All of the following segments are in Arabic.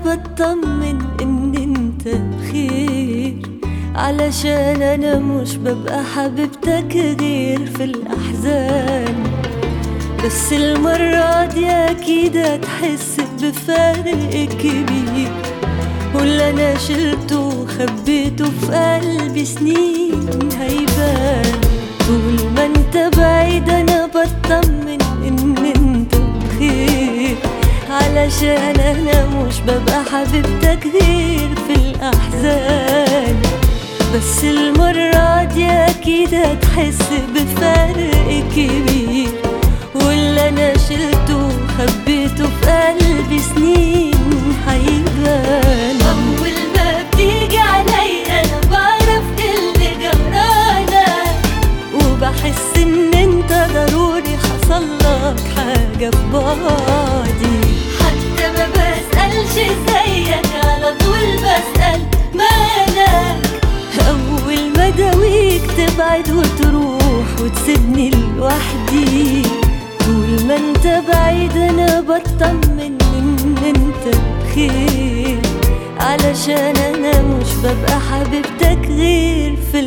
بطمن ان انت بخير، علشان انا مش ببقى حبيبتك غير في الاحزان. بس المرة دي اكيد هتحس بفرق كبير، واللي انا شلته وخبيته في قلبي سنين هيبان. طول ما انت بعيد انا بطمن ان انت بخير، علشان انا مش ببقى حبيبتك غير في الاحزان. بس المرة دي اكيد هتحس بفرق كبير، واللي انا شلته وخبيته في قلبي سنين هيبان. اول ما بتيجي عليا انا بعرف اللي جرالك، وبحس ان انت ضروري حصلك حاجة في بعدي. حتى ما بسألش زيك على طول بسأل مالك، اول ما داويك تبعد وتروح وتسيبني لوحدي. طول ما انت بعيد انا بطمن ان انت بخير، علشان انا مش ببقى حبيبتك غير في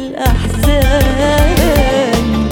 الاحزان.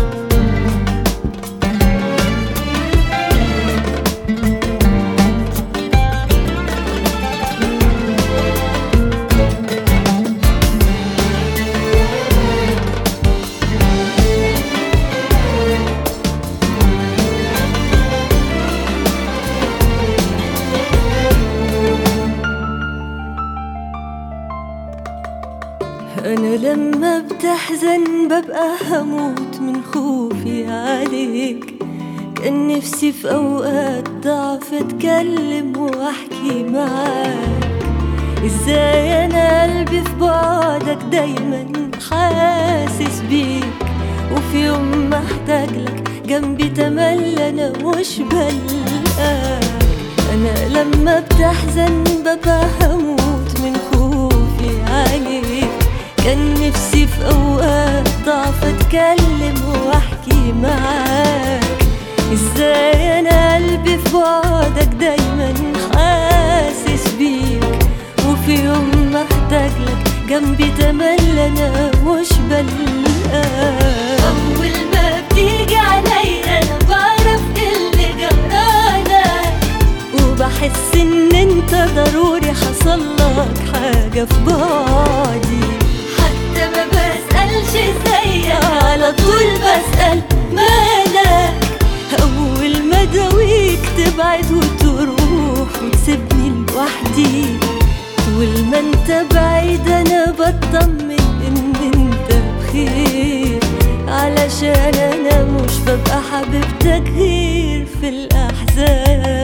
أنا لما بتحزن ببقى هموت من خوفي عليك. كان نفسي في أوقات ضعف أتكلم وأحكي معاك. إزاي أنا قلبي في بعدك دايما حاسس بيك، وفي يوم محتاجلك جنبي تملى أنا مش بلقاك. أنا لما بتحزن ببقى هموت من خوفي عليك. كان نفسي في أوقات ضعف أتكلم وأحكي معاك. إزاي أنا قلبي في بعدك دايما حاسس بيك، وفي يوم محتاجلك جنبي تملى أنا مش بلقاك. أول ما بتيجي عليا أنا بعرف اللي جرالك، وبحس إن أنت ضروري حصلك حاجة في بعدي. ما بسألش زيك على طول بسأل مالك، أول ما داويك تبعد وتروح وتسيبني لوحدي. طول ما انت بعيد أنا بطمن إن انت بخير، علشان أنا مش ببقى حبيبتك غير في الأحزان.